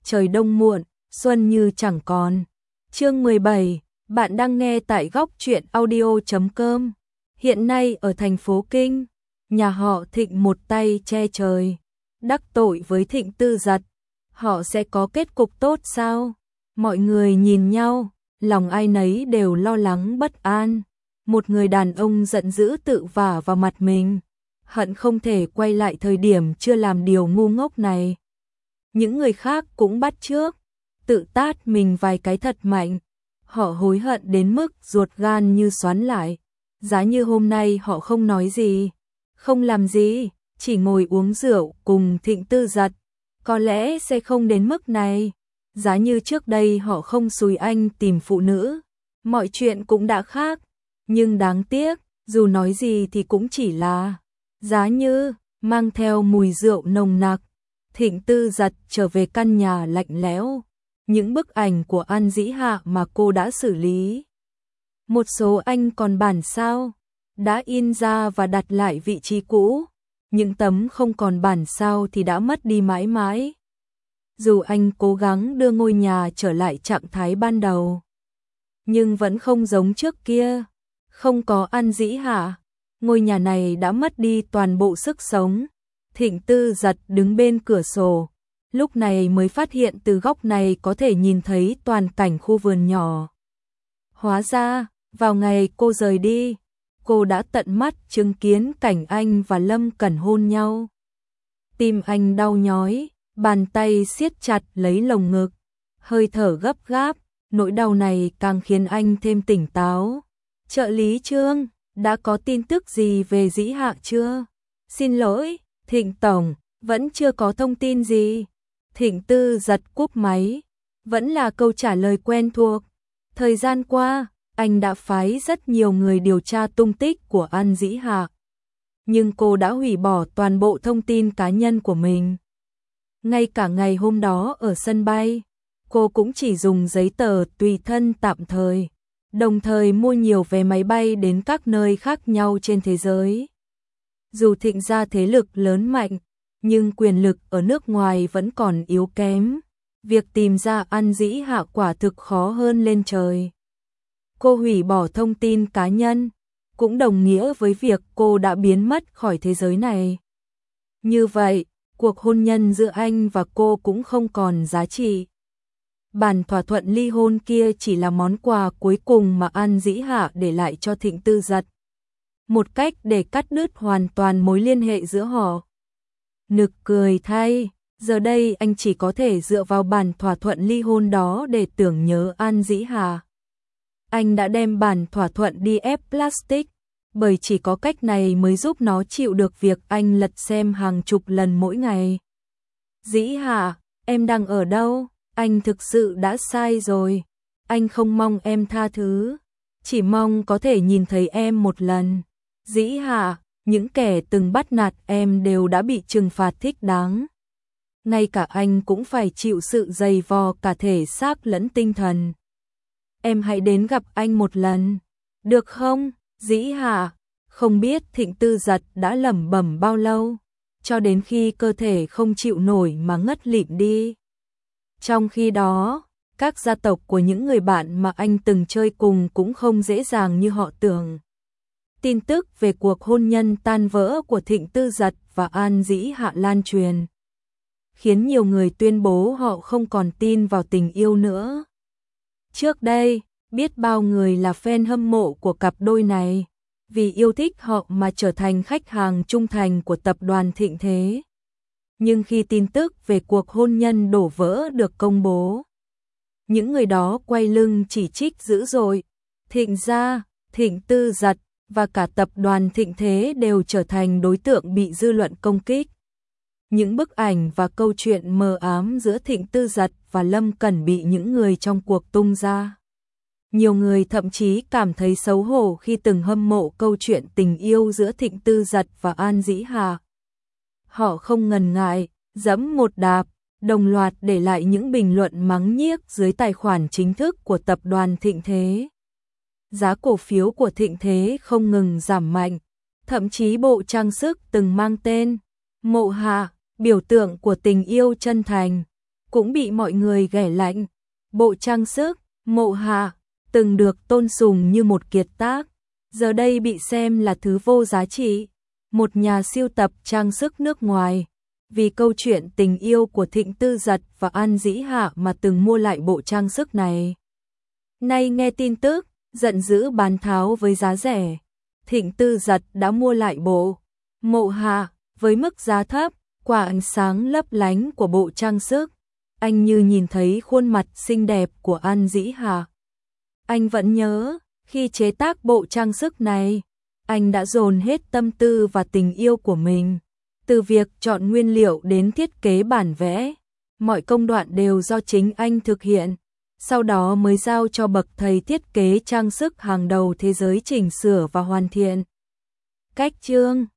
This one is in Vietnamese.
trời đông muộn, xuân như chẳng còn. Chương 17, bạn đang nghe tại góc truyện audio.com. Hiện nay ở thành phố Kinh, nhà họ Thịnh một tay che trời, đắc tội với Thịnh Tư Giật, họ sẽ có kết cục tốt sao? Mọi người nhìn nhau, lòng ai nấy đều lo lắng bất an. Một người đàn ông giận dữ tự vả vào mặt mình, hận không thể quay lại thời điểm chưa làm điều ngu ngốc này. Những người khác cũng bắt chước, tự tát mình vài cái thật mạnh. Họ hối hận đến mức ruột gan như xoắn lại. Giá như hôm nay họ không nói gì, không làm gì, chỉ ngồi uống rượu cùng Thịnh Tư Giật, có lẽ sẽ không đến mức này. Giá như trước đây họ không xúi anh tìm phụ nữ, mọi chuyện cũng đã khác. Nhưng đáng tiếc, dù nói gì thì cũng chỉ là giá như mang theo mùi rượu nồng nặc. Thịnh Tư Giật trở về căn nhà lạnh lẽo. Những bức ảnh của An Dĩ Hạ mà cô đã xử lý, một số anh còn bản sao, đã in ra và đặt lại vị trí cũ. Những tấm không còn bản sao thì đã mất đi mãi mãi. Dù anh cố gắng đưa ngôi nhà trở lại trạng thái ban đầu, nhưng vẫn không giống trước kia. Không có An Dĩ Hạ, ngôi nhà này đã mất đi toàn bộ sức sống. Thịnh Tư Giật đứng bên cửa sổ, lúc này mới phát hiện từ góc này có thể nhìn thấy toàn cảnh khu vườn nhỏ. Hóa ra, vào ngày cô rời đi, cô đã tận mắt chứng kiến cảnh anh và Lâm Cẩn hôn nhau. Tim anh đau nhói, bàn tay siết chặt lấy lồng ngực, hơi thở gấp gáp, nỗi đau này càng khiến anh thêm tỉnh táo. Trợ lý Trương, đã có tin tức gì về Dĩ Hạ chưa? Xin lỗi, Thịnh Tổng, vẫn chưa có thông tin gì. Thịnh Tư Giật cúp máy, vẫn là câu trả lời quen thuộc. Thời gian qua, anh đã phái rất nhiều người điều tra tung tích của An Dĩ Hạ, nhưng cô đã hủy bỏ toàn bộ thông tin cá nhân của mình. Ngay cả ngày hôm đó ở sân bay, cô cũng chỉ dùng giấy tờ tùy thân tạm thời, đồng thời mua nhiều vé máy bay đến các nơi khác nhau trên thế giới. Dù Thịnh gia thế lực lớn mạnh, nhưng quyền lực ở nước ngoài vẫn còn yếu kém. Việc tìm ra An Dĩ Hạ quả thực khó hơn lên trời. Cô hủy bỏ thông tin cá nhân, cũng đồng nghĩa với việc cô đã biến mất khỏi thế giới này. Như vậy, cuộc hôn nhân giữa anh và cô cũng không còn giá trị. Bản thỏa thuận ly hôn kia chỉ là món quà cuối cùng mà An Dĩ Hạ để lại cho Thịnh Tư Giật, một cách để cắt đứt hoàn toàn mối liên hệ giữa họ. Nực cười thay, giờ đây anh chỉ có thể dựa vào bản thỏa thuận ly hôn đó để tưởng nhớ An Dĩ Hạ. Anh đã đem bản thỏa thuận đi ép plastic, bởi chỉ có cách này mới giúp nó chịu được việc anh lật xem hàng chục lần mỗi ngày. Dĩ Hạ, em đang ở đâu? Anh thực sự đã sai rồi. Anh không mong em tha thứ, chỉ mong có thể nhìn thấy em một lần. Dĩ Hạ, những kẻ từng bắt nạt em đều đã bị trừng phạt thích đáng. Ngay cả anh cũng phải chịu sự dày vò cả thể xác lẫn tinh thần. Em hãy đến gặp anh một lần, được không? Dĩ Hạ, không biết Thịnh Tư Giật đã lẩm bẩm bao lâu, cho đến khi cơ thể không chịu nổi mà ngất lịm đi. Trong khi đó, các gia tộc của những người bạn mà anh từng chơi cùng cũng không dễ dàng như họ tưởng. Tin tức về cuộc hôn nhân tan vỡ của Thịnh Tư Giật và An Dĩ Hạ lan truyền, khiến nhiều người tuyên bố họ không còn tin vào tình yêu nữa. Trước đây, biết bao người là fan hâm mộ của cặp đôi này, vì yêu thích họ mà trở thành khách hàng trung thành của tập đoàn Thịnh Thế. Nhưng khi tin tức về cuộc hôn nhân đổ vỡ được công bố, những người đó quay lưng chỉ trích dữ dội. Thịnh gia, Thịnh Tư Giật và cả tập đoàn Thịnh Thế đều trở thành đối tượng bị dư luận công kích. Những bức ảnh và câu chuyện mờ ám giữa Thịnh Tư Giật và Lâm Cẩn bị những người trong cuộc tung ra. Nhiều người thậm chí cảm thấy xấu hổ khi từng hâm mộ câu chuyện tình yêu giữa Thịnh Tư Giật và An Dĩ Hạ. Họ không ngần ngại, giẫm một đạp, đồng loạt để lại những bình luận mắng nhiếc dưới tài khoản chính thức của tập đoàn Thịnh Thế. Giá cổ phiếu của Thịnh Thế không ngừng giảm mạnh, thậm chí bộ trang sức từng mang tên Mộ Hạ, biểu tượng của tình yêu chân thành, cũng bị mọi người ghẻ lạnh. Bộ trang sức Mộ Hạ từng được tôn sùng như một kiệt tác, giờ đây bị xem là thứ vô giá trị. Một nhà sưu tập trang sức nước ngoài, vì câu chuyện tình yêu của Thịnh Tư Giật và An Dĩ Hạ mà từng mua lại bộ trang sức này. Nay nghe tin tức, giận dữ bán tháo với giá rẻ. Thịnh Tư Giật đã mua lại bộ Mộ Hạ với mức giá thấp, qua ánh sáng lấp lánh của bộ trang sức. Anh như nhìn thấy khuôn mặt xinh đẹp của An Dĩ Hạ. Anh vẫn nhớ, khi chế tác bộ trang sức này, anh đã dồn hết tâm tư và tình yêu của mình. Từ việc chọn nguyên liệu đến thiết kế bản vẽ, mọi công đoạn đều do chính anh thực hiện. Sau đó mới giao cho bậc thầy thiết kế trang sức hàng đầu thế giới chỉnh sửa và hoàn thiện. Cách chương